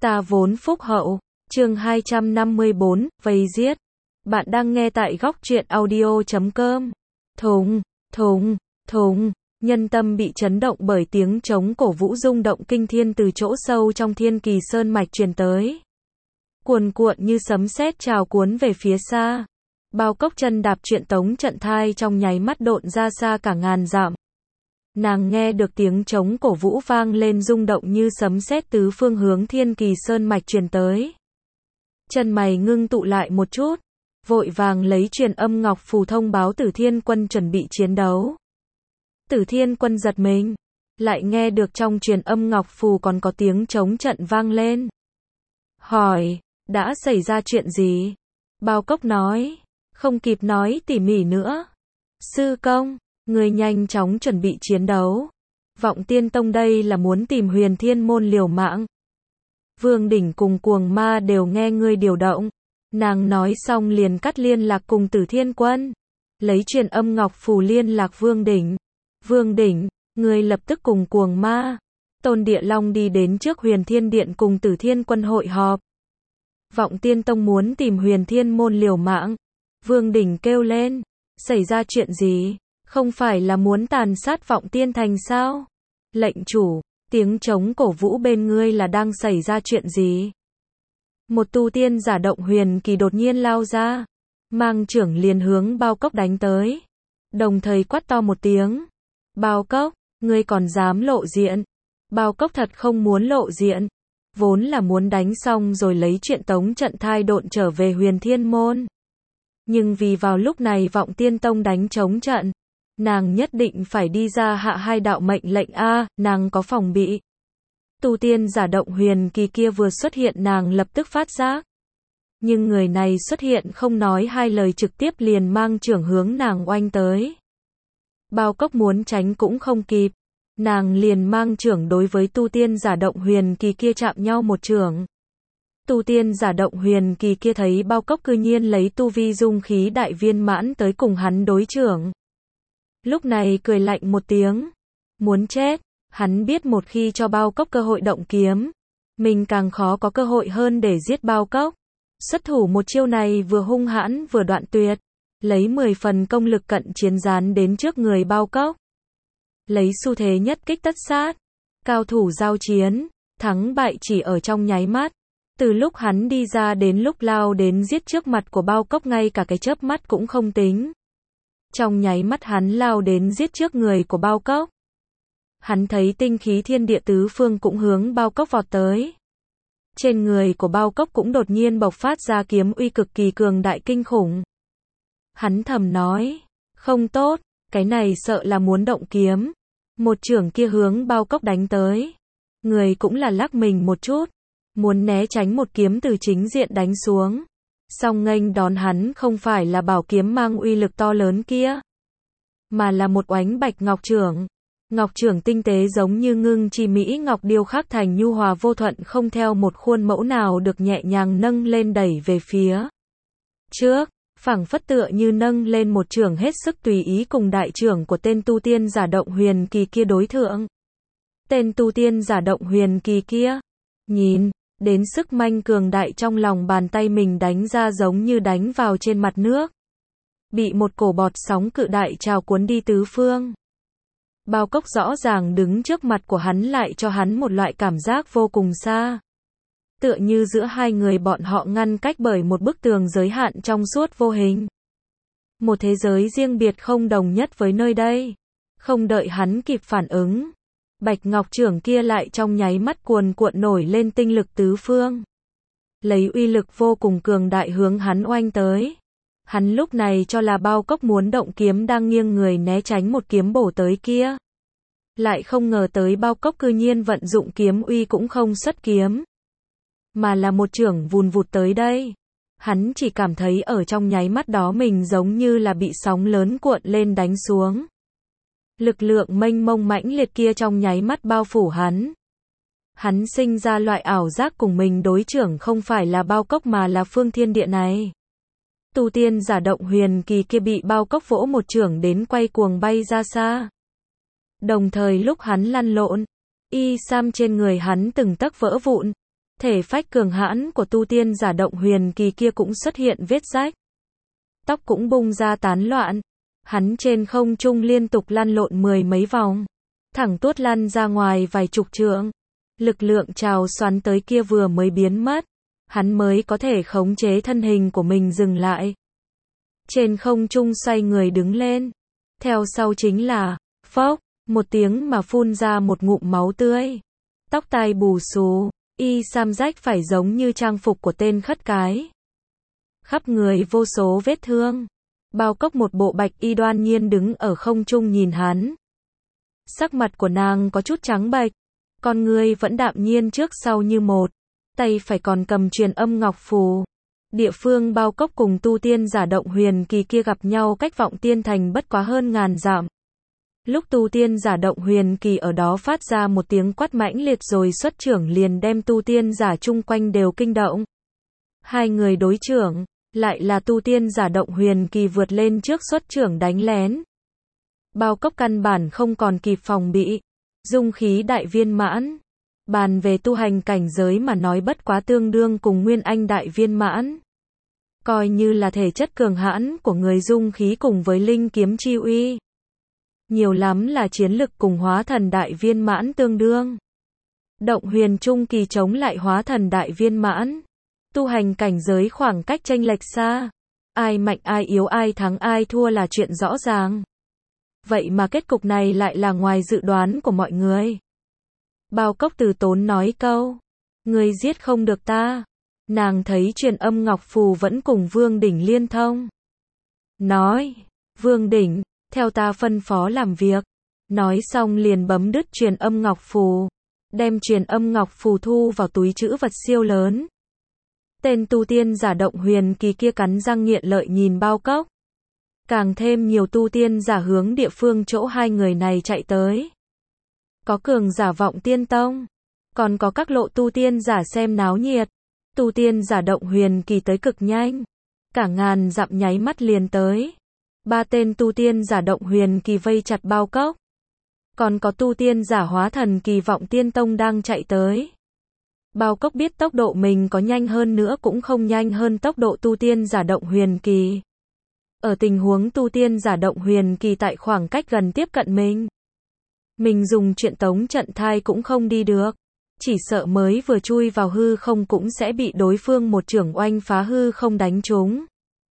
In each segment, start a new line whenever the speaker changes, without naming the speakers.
Ta vốn phúc hậu. Chương 254, vây giết. Bạn đang nghe tại góc truyện audio.com. Thùng, thùng, thùng. Nhân tâm bị chấn động bởi tiếng trống cổ vũ rung động kinh thiên từ chỗ sâu trong Thiên Kỳ Sơn mạch truyền tới. Cuồn cuộn như sấm sét trào cuốn về phía xa. Bao Cốc chân đạp truyện tống trận thai trong nháy mắt độn ra xa cả ngàn dặm. Nàng nghe được tiếng trống cổ vũ vang lên rung động như sấm sét tứ phương hướng Thiên Kỳ Sơn mạch truyền tới. Chân mày ngưng tụ lại một chút, vội vàng lấy truyền âm ngọc phù thông báo Tử Thiên Quân chuẩn bị chiến đấu. Tử Thiên Quân giật mình, lại nghe được trong truyền âm ngọc phù còn có tiếng trống trận vang lên. Hỏi, đã xảy ra chuyện gì? Bao Cốc nói, không kịp nói tỉ mỉ nữa. Sư công, người nhanh chóng chuẩn bị chiến đấu. Vọng Tiên Tông đây là muốn tìm Huyền Thiên môn liều mạng. Vương Đỉnh cùng Cuồng Ma đều nghe ngươi điều động. Nàng nói xong liền cắt liên lạc cùng Tử Thiên Quân. Lấy truyền âm ngọc phù liên lạc Vương Đỉnh. Vương Đỉnh, ngươi lập tức cùng Cuồng Ma, Tôn Địa Long đi đến trước Huyền Thiên Điện cùng Tử Thiên Quân hội họp. Vọng Tiên Tông muốn tìm Huyền Thiên môn liều mạng. Vương Đỉnh kêu lên, xảy ra chuyện gì? Không phải là muốn tàn sát Vọng Tiên Thành sao? Lệnh chủ, tiếng trống cổ vũ bên ngươi là đang xảy ra chuyện gì? Một tu tiên giả động huyền kỳ đột nhiên lao ra, mang trưởng liền hướng Bao Cốc đánh tới. Đồng thời quát to một tiếng. Bao Cốc, ngươi còn dám lộ diện? Bao Cốc thật không muốn lộ diện. Vốn là muốn đánh xong rồi lấy chuyện tống trận thai độn trở về Huyền Thiên môn. Nhưng vì vào lúc này Vọng Tiên Tông đánh chống trận, nàng nhất định phải đi ra hạ hai đạo mệnh lệnh a, nàng có phòng bị. Tu tiên giả động huyền kỳ kia vừa xuất hiện nàng lập tức phát giác. Nhưng người này xuất hiện không nói hai lời trực tiếp liền mang trưởng hướng nàng oanh tới. Bao Cốc muốn tránh cũng không kịp. Nàng liền mang trưởng đối với tu tiên giả động huyền kỳ kia chạm nhau một trưởng. Tu tiên giả động huyền kỳ kia thấy Bao Cốc cư nhiên lấy tu vi dung khí đại viên mãn tới cùng hắn đối trưởng. Lúc này cười lạnh một tiếng. Muốn chết. Hắn biết một khi cho Bao Cốc cơ hội động kiếm, mình càng khó có cơ hội hơn để giết Bao Cốc. Xuất thủ một chiêu này vừa hung hãn vừa đoạn tuyệt, lấy 10 phần công lực cận chiến dán đến trước người Bao Cốc. Lấy xu thế nhất kích tất sát, cao thủ giao chiến, thắng bại chỉ ở trong nháy mắt. Từ lúc hắn đi ra đến lúc lao đến giết trước mặt của Bao Cốc ngay cả cái chớp mắt cũng không tính. Trong nháy mắt hắn lao đến giết trước người của Bao Cốc. Hắn thấy tinh khí thiên địa tứ phương cũng hướng Bao Cốc vọt tới. Trên người của Bao Cốc cũng đột nhiên bộc phát ra kiếm uy cực kỳ cường đại kinh khủng. Hắn thầm nói, không tốt, cái này sợ là muốn động kiếm. Một chưởng kia hướng Bao Cốc đánh tới. Người cũng là lắc mình một chút, muốn né tránh một kiếm từ chính diện đánh xuống. Song nghênh đón hắn không phải là bảo kiếm mang uy lực to lớn kia, mà là một oánh bạch ngọc chưởng. Ngọc chưởng tinh tế giống như ngưng chi mỹ ngọc điêu khắc thành nhu hòa vô thuận không theo một khuôn mẫu nào được nhẹ nhàng nâng lên đẩy về phía trước, phảng phất tựa như nâng lên một chưởng hết sức tùy ý cùng đại chưởng của tên tu tiên giả động huyền kỳ kia đối thượng. Tên tu tiên giả động huyền kỳ kia, nhìn đến sức manh cường đại trong lòng bàn tay mình đánh ra giống như đánh vào trên mặt nước. Bị một cổ bọt sóng cự đại trào cuốn đi tứ phương. Bao Cốc rõ ràng đứng trước mặt của hắn lại cho hắn một loại cảm giác vô cùng xa. Tựa như giữa hai người bọn họ ngăn cách bởi một bức tường giới hạn trong suốt vô hình. Một thế giới riêng biệt không đồng nhất với nơi đây. Không đợi hắn kịp phản ứng, bạch ngọc chưởng kia lại trong nháy mắt cuồn cuộn nổi lên tinh lực tứ phương. Lấy uy lực vô cùng cường đại hướng hắn oanh tới. Hắn lúc này cho là Bao Cốc muốn động kiếm đang nghiêng người né tránh một kiếm bổ tới kia. Lại không ngờ tới Bao Cốc cư nhiên vận dụng kiếm uy cũng không xuất kiếm, mà là một chưởng vùn vụt tới đây. Hắn chỉ cảm thấy ở trong nháy mắt đó mình giống như là bị sóng lớn cuộn lên đánh xuống. Lực lượng mênh mông mãnh liệt kia trong nháy mắt bao phủ hắn. Hắn sinh ra loại ảo giác cùng mình đối trưởng không phải là Bao Cốc mà là phương thiên địa này. Tu tiên giả động huyền kỳ kia bị Bao Cốc vỗ một chưởng đến quay cuồng bay ra xa. Đồng thời lúc hắn lăn lộn, y sam trên người hắn từng tấc vỡ vụn, Thể phách cường hãn của tu tiên giả Động Huyền Kỳ kia cũng xuất hiện vết rách. Tóc cũng bung ra tán loạn. Hắn trên không trung liên tục lăn lộn 10 mấy vòng. Thẳng tuốt lăn ra ngoài vài chục trượng. Lực lượng trào xoắn tới kia vừa mới biến mất. Hắn mới có thể khống chế thân hình của mình dừng lại. Trên không trung xoay người đứng lên. Theo sau chính là, phốc, một tiếng mà phun ra một ngụm máu tươi. Tóc tai bù xù, y sam rách phải giống như trang phục của tên khất cái. Khắp người vô số vết thương. Bao Cốc một bộ bạch y đoan nhiên đứng ở không trung nhìn hắn. Sắc mặt của nàng có chút trắng bệch, con ngươi vẫn đạm nhiên trước sau như một, tay phải còn cầm truyền âm ngọc phù. Địa phương Bao Cốc cùng tu tiên giả Động Huyền Kỳ kia gặp nhau cách Vọng Tiên Thành bất quá hơn ngàn dặm. Lúc tu tiên giả Động Huyền Kỳ ở đó phát ra một tiếng quát mãnh liệt rồi xuất chưởng liền đem tu tiên giả chung quanh đều kinh động. Hai người đối chưởng, lại là tu tiên giả Động Huyền Kỳ vượt lên trước xuất chưởng đánh lén. Bao Cốc căn bản không còn kịp phòng bị, dung khí đại viên mãn. Bàn về tu hành cảnh giới mà nói bất quá tương đương cùng Nguyên Anh đại viên mãn. Coi như là thể chất cường hãn của người dung khí cùng với linh kiếm chi uy. Nhiều lắm là chiến lực cùng hóa thần đại viên mãn tương đương. Động huyền trung kỳ chống lại hóa thần đại viên mãn. Tu hành cảnh giới khoảng cách chênh lệch xa. Ai mạnh ai yếu ai thắng ai thua là chuyện rõ ràng. Vậy mà kết cục này lại là ngoài dự đoán của mọi người. Bao Cốc từ tốn nói câu. Người giết không được ta. Nàng thấy truyền âm ngọc phù vẫn cùng Vương Đỉnh liên thông. Nói. Vương Đỉnh, theo ta phân phó làm việc. Nói xong liền bấm đứt truyền âm ngọc phù. Đem truyền âm ngọc phù thu vào túi trữ vật siêu lớn. Tên tu tiên giả Động Huyền Kỳ kia cắn răng nghiện lợi nhìn Bao Cốc. Càng thêm nhiều tu tiên giả hướng địa phương chỗ hai người này chạy tới. Có cường giả Vọng Tiên Tông. Còn có các lộ tu tiên giả xem náo nhiệt. Tu tiên giả Động Huyền Kỳ tới cực nhanh. Cả ngàn dặm nháy mắt liền tới. Ba tên tu tiên giả Động Huyền Kỳ vây chặt Bao Cốc. Còn có tu tiên giả hóa thần kỳ Vọng Tiên Tông đang chạy tới. Bao Cốc biết tốc độ mình có nhanh hơn nữa cũng không nhanh hơn tốc độ tu tiên giả Động Huyền Kỳ. Ở tình huống tu tiên giả Động Huyền Kỳ tại khoảng cách gần tiếp cận mình dùng truyện tống trận thai cũng không đi được. Chỉ sợ mới vừa chui vào hư không cũng sẽ bị đối phương một chưởng oanh phá hư không đánh trúng.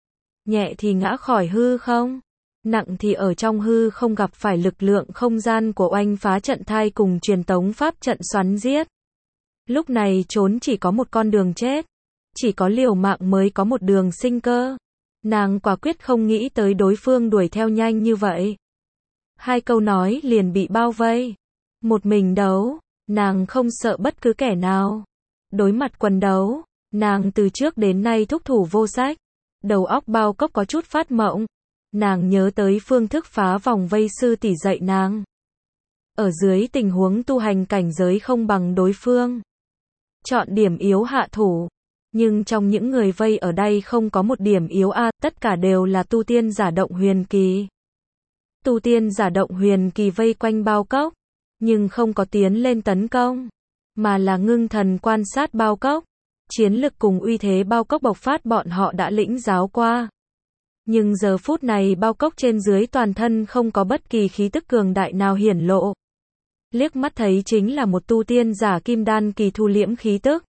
Nhẹ thì ngã khỏi hư không, nặng thì ở trong hư không gặp phải lực lượng không gian của oanh phá trận thai cùng truyền tống pháp trận xoắn giết. Lúc này trốn chỉ có một con đường chết. Chỉ có liều mạng mới có một đường sinh cơ. Nàng quả quyết không nghĩ tới đối phương đuổi theo nhanh như vậy. Hai câu nói liền bị bao vây. Một mình đấu, nàng không sợ bất cứ kẻ nào. Đối mặt quần đấu, nàng từ trước đến nay thúc thủ vô sách. Đầu óc Bao Cốc có chút phát mộng. Nàng nhớ tới phương thức phá vòng vây sư tỷ dạy nàng. Ở dưới tình huống tu hành cảnh giới không bằng đối phương. Chọn điểm yếu hạ thủ. Nhưng trong những người vây ở đây không có một điểm yếu tất cả đều là tu tiên giả Động Huyền Kỳ. Tu tiên giả Động Huyền Kỳ vây quanh Bao Cốc, nhưng không có tiến lên tấn công, mà là ngưng thần quan sát Bao Cốc. Chiến lực cùng uy thế Bao Cốc bộc phát bọn họ đã lĩnh giáo qua. Nhưng giờ phút này Bao Cốc trên dưới toàn thân không có bất kỳ khí tức cường đại nào hiển lộ. Liếc mắt thấy chính là một tu tiên giả Kim Đan kỳ thu liễm khí tức.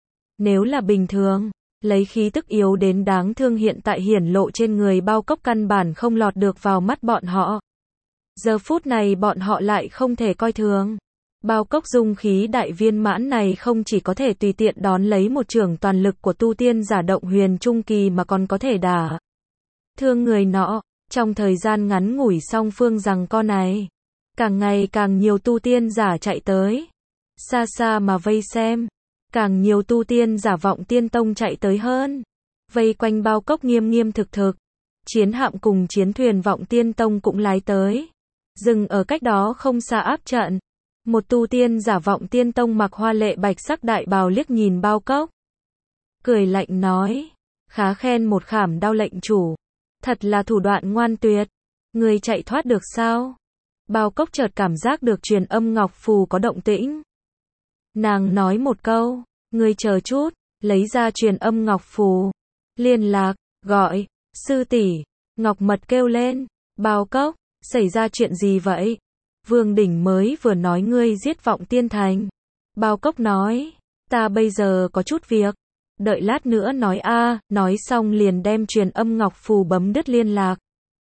Nếu là bình thường, lấy khí tức yếu đến đáng thương hiện tại hiển lộ trên người Bao Cốc căn bản không lọt được vào mắt bọn họ. Giờ phút này bọn họ lại không thể coi thường. Bao Cốc dung khí đại viên mãn này không chỉ có thể tùy tiện đón lấy một chưởng toàn lực của tu tiên giả Động Huyền trung kỳ mà còn có thể đả thương người nọ. Trong thời gian ngắn ngủi song phương giằng co này, càng ngày càng nhiều tu tiên giả chạy tới. Xa xa mà vây xem. Càng nhiều tu tiên giả Vọng Tiên Tông chạy tới hơn. Vây quanh Bao Cốc nghiêm nghiêm thực thực. Chiến hạm cùng chiến thuyền Vọng Tiên Tông cũng lái tới. Dừng ở cách đó không xa áp trận. Một tu tiên giả Vọng Tiên Tông mặc hoa lệ bạch sắc đại bào liếc nhìn Bao Cốc. Cười lạnh nói. Khá khen một khảm đao lệnh chủ. Thật là thủ đoạn ngoan tuyệt. Người chạy thoát được sao? Bao Cốc chợt cảm giác được truyền âm ngọc phù có động tĩnh. Nàng nói một câu. Ngươi chờ chút, lấy ra truyền âm ngọc phù. Liên lạc, gọi, sư tỷ. Ngọc Mật kêu lên, Bao Cốc, xảy ra chuyện gì vậy? Vương Đỉnh mới vừa nói ngươi giết Vọng Tiên Thành. Bao Cốc nói, ta bây giờ có chút việc. Đợi lát nữa nói nói xong liền đem truyền âm ngọc phù bấm đứt liên lạc.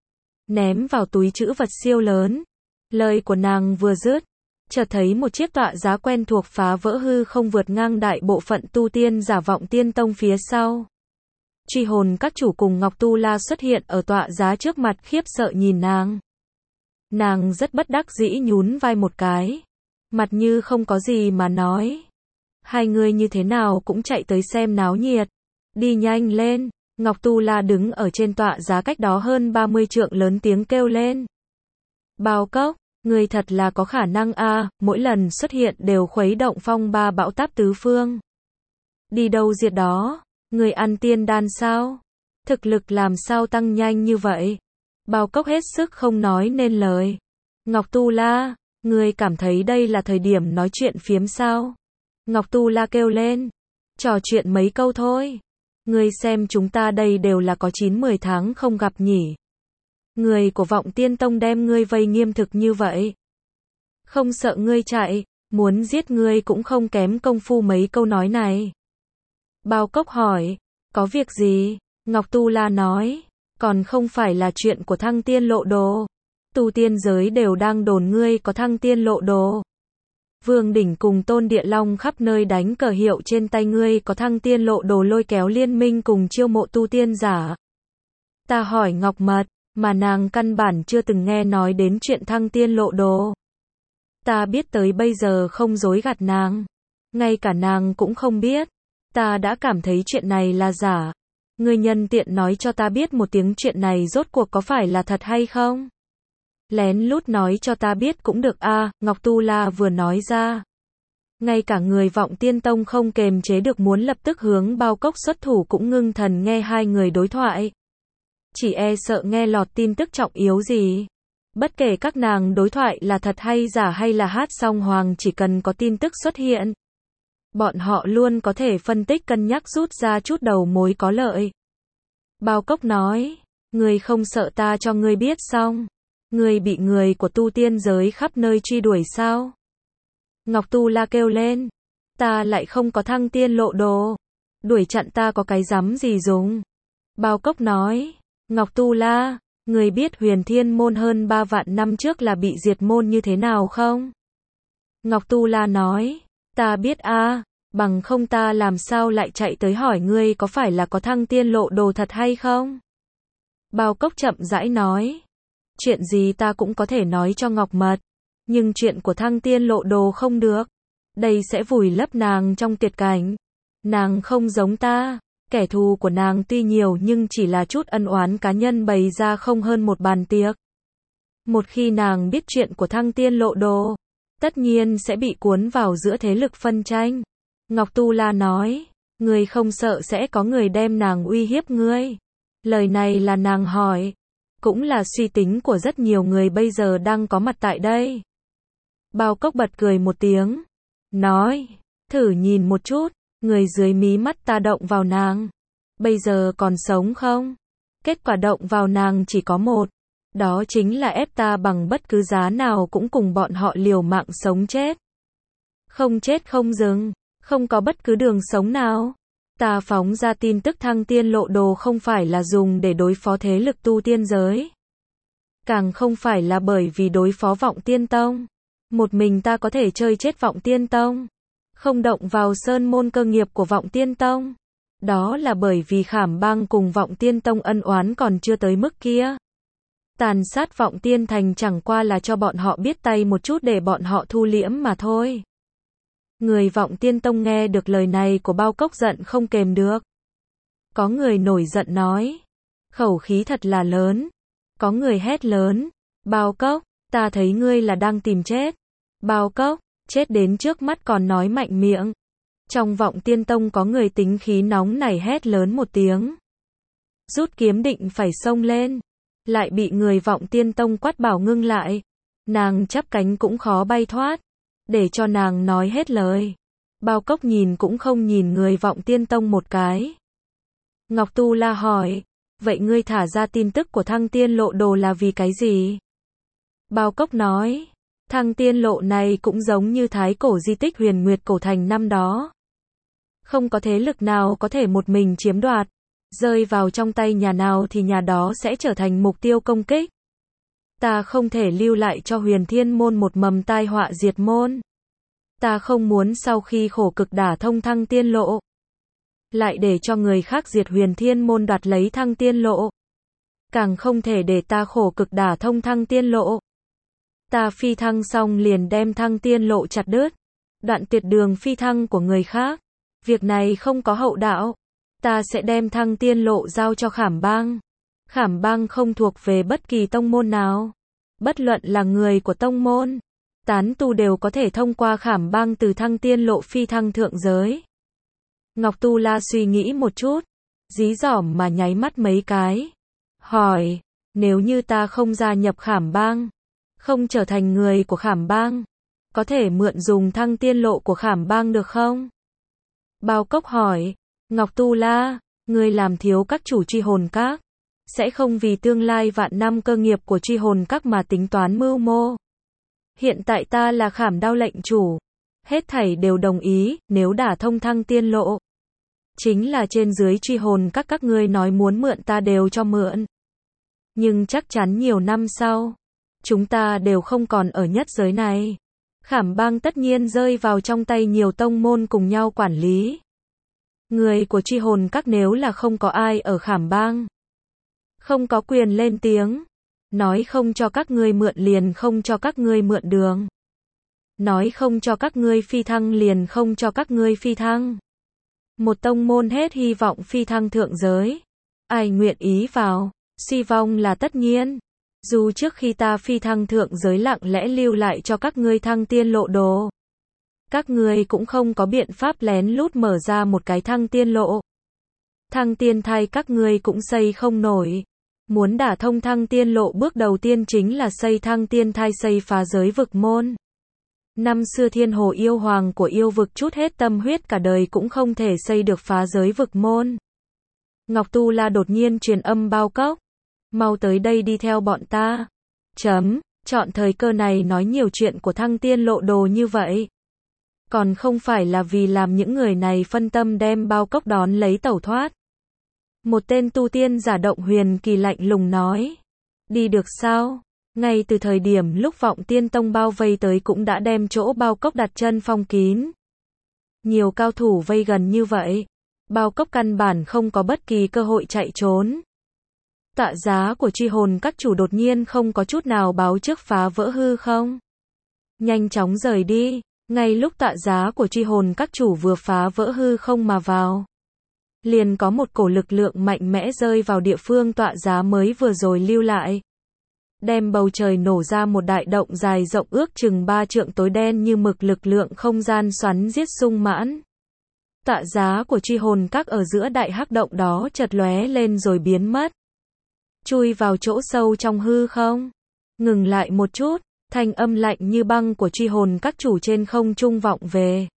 Ném vào túi trữ vật siêu lớn. Lời của nàng vừa dứt, chợt thấy một chiếc tọa giá quen thuộc phá vỡ hư không vượt ngang đại bộ phận tu tiên giả Vọng Tiên Tông phía sau. Truy hồn các chủ cùng Ngọc Tu La xuất hiện ở tọa giá trước mặt khiếp sợ nhìn nàng. Nàng rất bất đắc dĩ nhún vai một cái. Mặt như không có gì mà nói. Hai người như thế nào cũng chạy tới xem náo nhiệt. Đi nhanh lên. Ngọc Tu La đứng ở trên tọa giá cách đó hơn 30 trượng lớn tiếng kêu lên. Bao Cốc, người thật là có khả năng mỗi lần xuất hiện đều khuấy động phong ba bão táp tứ phương. Đi đâu diệt đó, người ăn tiên đan sao? Thực lực làm sao tăng nhanh như vậy? Bao Cốc hết sức không nói nên lời. Ngọc Tu La, người cảm thấy đây là thời điểm nói chuyện phiếm sao? Ngọc Tu La kêu lên. Trò chuyện mấy câu thôi. Ngươi xem chúng ta đây đều là có 9-10 tháng không gặp nhỉ. Người của Vọng Tiên Tông đem ngươi vây nghiêm thực như vậy. Không sợ ngươi chạy, muốn giết ngươi cũng không kém công phu mấy câu nói này. Bao Cốc hỏi, có việc gì? Ngọc Tu La nói, còn không phải là chuyện của Thăng Tiên Lộ Đồ. Tu tiên giới đều đang đồn ngươi có Thăng Tiên Lộ Đồ. Vương Đỉnh cùng Tôn Địa Long khắp nơi đánh cờ hiệu trên tay ngươi có Thăng Tiên Lộ Đồ lôi kéo liên minh cùng chiêu mộ tu tiên giả. Ta hỏi Ngọc Mật, mà nàng căn bản chưa từng nghe nói đến chuyện Thăng Tiên Lộ Đồ. Ta biết tới bây giờ không dối gạt nàng. Ngay cả nàng cũng không biết. Ta đã cảm thấy chuyện này là giả. Ngươi nhân tiện nói cho ta biết một tiếng chuyện này rốt cuộc có phải là thật hay không? Lén lút nói cho ta biết cũng được Ngọc Tu La vừa nói ra. Ngay cả người Vọng Tiên Tông không kềm chế được muốn lập tức hướng Bao Cốc xuất thủ cũng ngưng thần nghe hai người đối thoại. Chỉ e sợ nghe lọt tin tức trọng yếu gì. Bất kể các nàng đối thoại là thật hay giả hay là hát song hoàng chỉ cần có tin tức xuất hiện. Bọn họ luôn có thể phân tích cân nhắc rút ra chút đầu mối có lợi. Bao Cốc nói, ngươi không sợ ta cho ngươi biết xong. Ngươi bị người của tu tiên giới khắp nơi truy đuổi sao? Ngọc Tu La kêu lên. Ta lại không có Thăng Tiên Lộ Đồ. Đuổi chặn ta có cái rắm gì dùng? Bao Cốc nói. Ngọc Tu La, ngươi biết Huyền Thiên Môn hơn 3 vạn năm trước là bị diệt môn như thế nào không? Ngọc Tu La nói. Ta biết bằng không ta làm sao lại chạy tới hỏi ngươi có phải là có Thăng Tiên Lộ Đồ thật hay không? Bao Cốc chậm rãi nói. Chuyện gì ta cũng có thể nói cho Ngọc Mật. Nhưng chuyện của Thăng Tiên Lộ Đồ không được. Đây sẽ vùi lấp nàng trong tuyệt cảnh. Nàng không giống ta. Kẻ thù của nàng tuy nhiều nhưng chỉ là chút ân oán cá nhân bày ra không hơn một bàn tiệc. Một khi nàng biết chuyện của Thăng Tiên Lộ Đồ, tất nhiên sẽ bị cuốn vào giữa thế lực phân tranh. Ngọc Tu La nói, ngươi không sợ sẽ có người đem nàng uy hiếp ngươi. Lời này là nàng hỏi. Cũng là suy tính của rất nhiều người bây giờ đang có mặt tại đây. Bao Cốc bật cười một tiếng. Nói, thử nhìn một chút, người dưới mí mắt ta động vào nàng. Bây giờ còn sống không? Kết quả động vào nàng chỉ có một. Đó chính là ép ta bằng bất cứ giá nào cũng cùng bọn họ liều mạng sống chết. Không chết không dừng, không có bất cứ đường sống nào. Ta phóng ra tin tức Thăng Tiên Lộ Đồ không phải là dùng để đối phó thế lực tu tiên giới. Càng không phải là bởi vì đối phó Vọng Tiên Tông. Một mình ta có thể chơi chết Vọng Tiên Tông. Không động vào sơn môn cơ nghiệp của Vọng Tiên Tông. Đó là bởi vì Khảm Bang cùng Vọng Tiên Tông ân oán còn chưa tới mức kia. Tàn sát Vọng Tiên Thành chẳng qua là cho bọn họ biết tay một chút để bọn họ thu liễm mà thôi. Người Vọng Tiên Tông nghe được lời này của Bao Cốc giận không kềm được. Có người nổi giận nói. Khẩu khí thật là lớn. Có người hét lớn. Bao Cốc, ta thấy ngươi là đang tìm chết. Bao Cốc, chết đến trước mắt còn nói mạnh miệng. Trong Vọng Tiên Tông có người tính khí nóng nảy hét lớn một tiếng. Rút kiếm định phải xông lên. Lại bị người Vọng Tiên Tông quát bảo ngưng lại. Nàng chắp cánh cũng khó bay thoát. Để cho nàng nói hết lời. Bao Cốc nhìn cũng không nhìn người Vọng Tiên Tông một cái. Ngọc Tu La hỏi, vậy ngươi thả ra tin tức của Thăng Tiên Lộ Đồ là vì cái gì? Bao Cốc nói, Thăng Tiên Lộ này cũng giống như thái cổ di tích Huyền Nguyệt Cổ Thành năm đó. Không có thế lực nào có thể một mình chiếm đoạt, rơi vào trong tay nhà nào thì nhà đó sẽ trở thành mục tiêu công kích. Ta không thể lưu lại cho Huyền Thiên Môn một mầm tai họa diệt môn. Ta không muốn sau khi khổ cực đả thông Thăng Tiên Lộ, lại để cho người khác diệt Huyền Thiên Môn đoạt lấy Thăng Tiên Lộ. Càng không thể để ta khổ cực đả thông Thăng Tiên Lộ. Ta phi thăng xong liền đem Thăng Tiên Lộ chặt đứt, đoạn tuyệt đường phi thăng của người khác. Việc này không có hậu đạo. Ta sẽ đem Thăng Tiên Lộ giao cho Khảm Bang. Khảm Bang không thuộc về bất kỳ tông môn nào. Bất luận là người của tông môn, tán tu đều có thể thông qua Khảm Bang từ Thăng Tiên Lộ phi thăng thượng giới. Ngọc Tu La suy nghĩ một chút, dí dỏm mà nháy mắt mấy cái. Hỏi, nếu như ta không gia nhập Khảm Bang, không trở thành người của Khảm Bang, có thể mượn dùng Thăng Tiên Lộ của Khảm Bang được không? Bao Cốc hỏi, Ngọc Tu La, ngươi làm thiếu các chủ Truy Hồn Các, sẽ không vì tương lai vạn năm cơ nghiệp của Truy Hồn Các mà tính toán mưu mô. Hiện tại ta là Khảm Đao lệnh chủ, hết thảy đều đồng ý, nếu đả thông Thăng Tiên Lộ, chính là trên dưới Truy Hồn các ngươi nói muốn mượn ta đều cho mượn. Nhưng chắc chắn nhiều năm sau, chúng ta đều không còn ở nhất giới này. Khảm Bang tất nhiên rơi vào trong tay nhiều tông môn cùng nhau quản lý. Người của Truy Hồn các nếu là không có ai ở Khảm Bang, không có quyền lên tiếng. Nói không cho các ngươi mượn liền không cho các ngươi mượn đường. Nói không cho các ngươi phi thăng liền không cho các ngươi phi thăng. Một tông môn hết hy vọng phi thăng thượng giới. Ai nguyện ý vào, suy vong là tất nhiên. Dù trước khi ta phi thăng thượng giới lặng lẽ lưu lại cho các ngươi Thăng Tiên Lộ Đồ, các ngươi cũng không có biện pháp lén lút mở ra một cái Thăng Tiên Lộ. Thăng Tiên Thai các ngươi cũng xây không nổi. Muốn đả thông Thăng Tiên Lộ bước đầu tiên chính là xây Thăng Tiên Thai, xây phá giới vực môn. Năm xưa Thiên Hồ yêu hoàng của yêu vực chút hết tâm huyết cả đời cũng không thể xây được phá giới vực môn. Ngọc Tu La đột nhiên truyền âm Bao Cốc, mau tới đây đi theo bọn ta. Chọn thời cơ này nói nhiều chuyện của Thăng Tiên Lộ Đồ như vậy. Còn không phải là vì làm những người này phân tâm đem Bao Cốc đón lấy tẩu thoát. Một tên tu tiên giả Động Huyền Kỳ lạnh lùng nói. Đi được sao? Ngay từ thời điểm lúc Vọng Tiên Tông bao vây tới cũng đã đem chỗ Bao Cốc đặt chân phong kín. Nhiều cao thủ vây gần như vậy, Bao Cốc căn bản không có bất kỳ cơ hội chạy trốn. Tạ Giá của Truy Hồn các chủ đột nhiên không có chút nào báo trước phá vỡ hư không. Nhanh chóng rời đi, ngay lúc Tạ Giá của Truy Hồn các chủ vừa phá vỡ hư không mà vào, liền có một cổ lực lượng mạnh mẽ rơi vào địa phương Tạ Giá mới vừa rồi lưu lại. Đem bầu trời nổ ra một đại động dài rộng ước chừng 3 trượng tối đen như mực, lực lượng không gian xoắn giết sung mãn. Tạ Giá của Truy Hồn các ở giữa đại hắc động đó chợt lóe lên rồi biến mất. Chui vào chỗ sâu trong hư không. Ngừng lại một chút, thanh âm lạnh như băng của Truy Hồn các chủ trên không trung vọng về.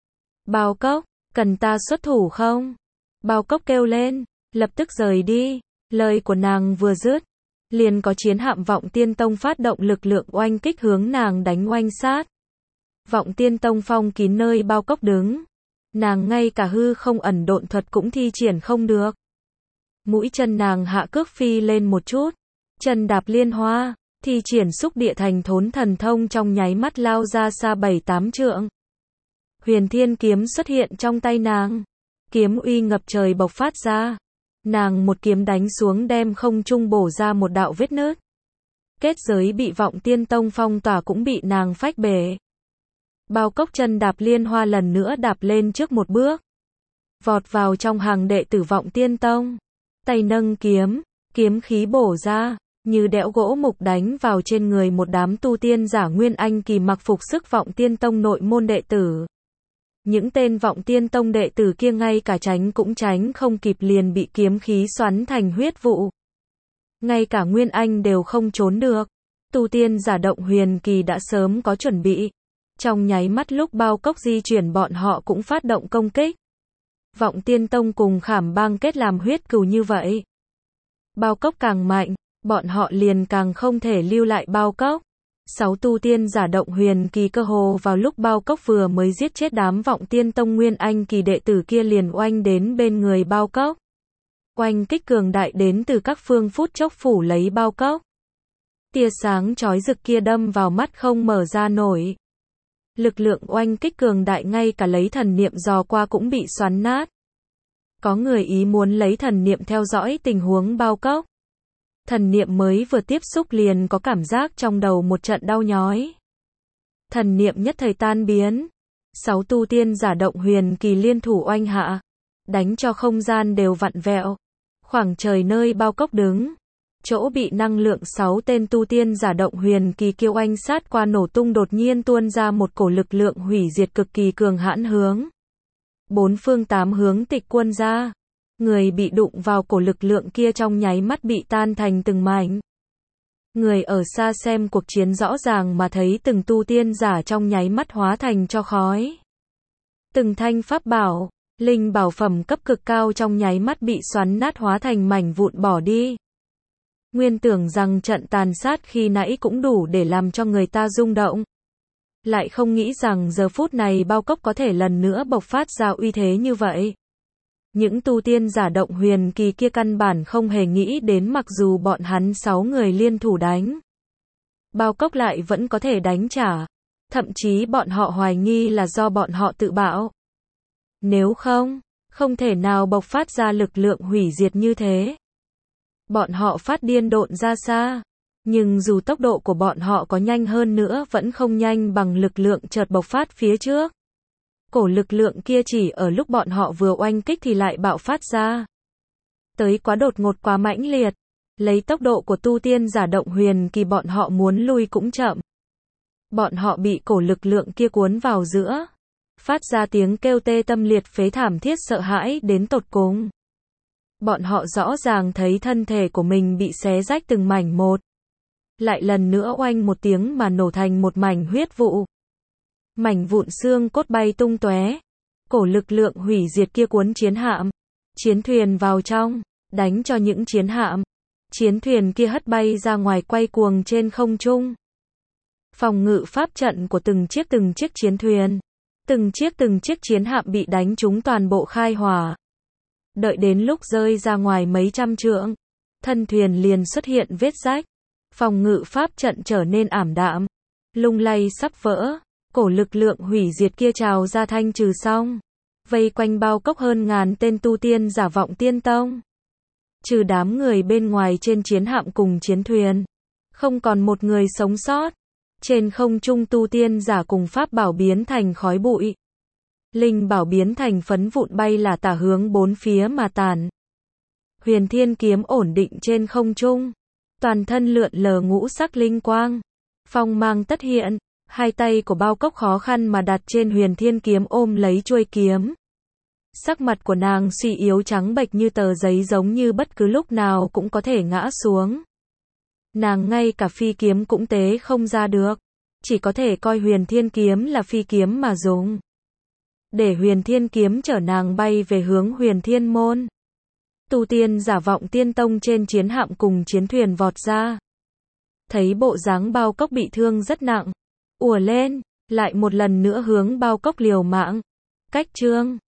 Bao Cốc, cần ta xuất thủ không? Bao Cốc kêu lên, lập tức rời đi. Lời của nàng vừa dứt, liền có chiến hạm Vọng Tiên Tông phát động lực lượng oanh kích hướng nàng đánh oanh sát. Vọng Tiên Tông phong kín nơi Bao Cốc đứng. Nàng ngay cả hư không ẩn độn thuật cũng thi triển không được. Mũi chân nàng hạ cước phi lên một chút, chân đạp liên hoa, thi triển xúc địa thành thốn thần thông trong nháy mắt lao ra xa 7-8 trượng. Huyền Thiên kiếm xuất hiện trong tay nàng, kiếm uy ngập trời bộc phát ra. Nàng một kiếm đánh xuống đem không trung bổ ra một đạo vết nứt. Kết giới bị Vọng Tiên Tông phong tỏa cũng bị nàng phách bể. Bao Cốc chân đạp liên hoa lần nữa đạp lên trước một bước, vọt vào trong hàng đệ tử Vọng Tiên Tông. Tay nâng kiếm, kiếm khí bổ ra, như đẽo gỗ mục đánh vào trên người một đám tu tiên giả Nguyên Anh kỳ mặc phục sức Vọng Tiên Tông nội môn đệ tử. Những tên Vọng Tiên Tông đệ tử kia ngay cả tránh cũng tránh không kịp liền bị kiếm khí xoắn thành huyết vụ. Ngay cả Nguyên Anh đều không trốn được. Tu tiên giả Động Huyền Kỳ đã sớm có chuẩn bị. Trong nháy mắt lúc bao cốc di chuyển bọn họ cũng phát động công kích. Vọng Tiên Tông cùng Khảm Bang kết làm huyết cừu như vậy. Bao cốc càng mạnh, bọn họ liền càng không thể lưu lại bao cốc. 6 tu tiên giả động huyền kỳ cơ hồ vào lúc bao cốc vừa mới giết chết đám Vọng Tiên Tông nguyên anh kỳ đệ tử kia liền oanh đến bên người bao cốc. Oanh kích cường đại đến từ các phương phút chốc phủ lấy bao cốc. Tia sáng chói rực kia đâm vào mắt không mở ra nổi. Lực lượng oanh kích cường đại ngay cả lấy thần niệm dò qua cũng bị xoắn nát. Có người ý muốn lấy thần niệm theo dõi tình huống bao cốc. Thần niệm mới vừa tiếp xúc liền có cảm giác trong đầu một trận đau nhói. Thần niệm nhất thời tan biến. 6 tu tiên giả động huyền kỳ liên thủ oanh hạ. Đánh cho không gian đều vặn vẹo. Khoảng trời nơi bao cốc đứng. Chỗ bị năng lượng 6 tên tu tiên giả động huyền kỳ kêu oanh sát qua nổ tung đột nhiên tuôn ra một cổ lực lượng hủy diệt cực kỳ cường hãn hướng. 4 phương 8 hướng tịch quân ra. Người bị đụng vào cổ lực lượng kia trong nháy mắt bị tan thành từng mảnh. Người ở xa xem cuộc chiến rõ ràng mà thấy từng tu tiên giả trong nháy mắt hóa thành tro khói. Từng thanh pháp bảo, linh bảo phẩm cấp cực cao trong nháy mắt bị xoắn nát hóa thành mảnh vụn bỏ đi. Nguyên tưởng rằng trận tàn sát khi nãy cũng đủ để làm cho người ta rung động. Lại không nghĩ rằng giờ phút này bao cốc có thể lần nữa bộc phát ra uy thế như vậy. Những tu tiên giả động huyền kỳ kia căn bản không hề nghĩ đến mặc dù bọn hắn 6 người liên thủ đánh. Bao cốc lại vẫn có thể đánh trả. Thậm chí bọn họ hoài nghi là do bọn họ tự bạo. Nếu không, không thể nào bộc phát ra lực lượng hủy diệt như thế. Bọn họ phát điên độn ra xa. Nhưng dù tốc độ của bọn họ có nhanh hơn nữa vẫn không nhanh bằng lực lượng chợt bộc phát phía trước. Cổ lực lượng kia chỉ ở lúc bọn họ vừa oanh kích thì lại bạo phát ra. Tới quá đột ngột quá mãnh liệt. Lấy tốc độ của tu tiên giả động huyền kỳ bọn họ muốn lui cũng chậm. Bọn họ bị cổ lực lượng kia cuốn vào giữa. Phát ra tiếng kêu tê tâm liệt phế thảm thiết sợ hãi đến tột cùng. Bọn họ rõ ràng thấy thân thể của mình bị xé rách từng mảnh một. Lại lần nữa oanh một tiếng mà nổ thành một mảnh huyết vụ. Mảnh vụn xương cốt bay tung tóe. Cổ lực lượng hủy diệt kia cuốn chiến hạm, chiến thuyền vào trong, đánh cho những chiến hạm, chiến thuyền kia hất bay ra ngoài quay cuồng trên không trung. Phòng ngự pháp trận của từng chiếc chiến thuyền, từng chiếc chiến hạm bị đánh trúng toàn bộ khai hỏa. Đợi đến lúc rơi ra ngoài mấy trăm trượng, thân thuyền liền xuất hiện vết rách. Phòng ngự pháp trận trở nên ảm đạm, lung lay sắp vỡ. Cổ lực lượng hủy diệt kia trào ra thanh trừ xong. Vây quanh bao cốc hơn ngàn tên tu tiên giả Vọng Tiên Tông. Trừ đám người bên ngoài trên chiến hạm cùng chiến thuyền. Không còn một người sống sót. Trên không trung tu tiên giả cùng pháp bảo biến thành khói bụi. Linh bảo biến thành phấn vụn bay là tả hướng bốn phía mà tàn. Huyền Thiên kiếm ổn định trên không trung. Toàn thân lượn lờ ngũ sắc linh quang. Phong mang tất hiện. Hai tay của bao cốc khó khăn mà đặt trên Huyền Thiên kiếm ôm lấy chuôi kiếm. Sắc mặt của nàng suy yếu trắng bệch như tờ giấy giống như bất cứ lúc nào cũng có thể ngã xuống. Nàng ngay cả phi kiếm cũng tế không ra được. Chỉ có thể coi Huyền Thiên kiếm là phi kiếm mà dùng. Để Huyền Thiên kiếm chở nàng bay về hướng Huyền Thiên môn. Tu tiên giả Vọng Tiên Tông trên chiến hạm cùng chiến thuyền vọt ra. Thấy bộ dáng bao cốc bị thương rất nặng. Ùa lên, lại một lần nữa hướng bao cốc liều mạng. Cách chương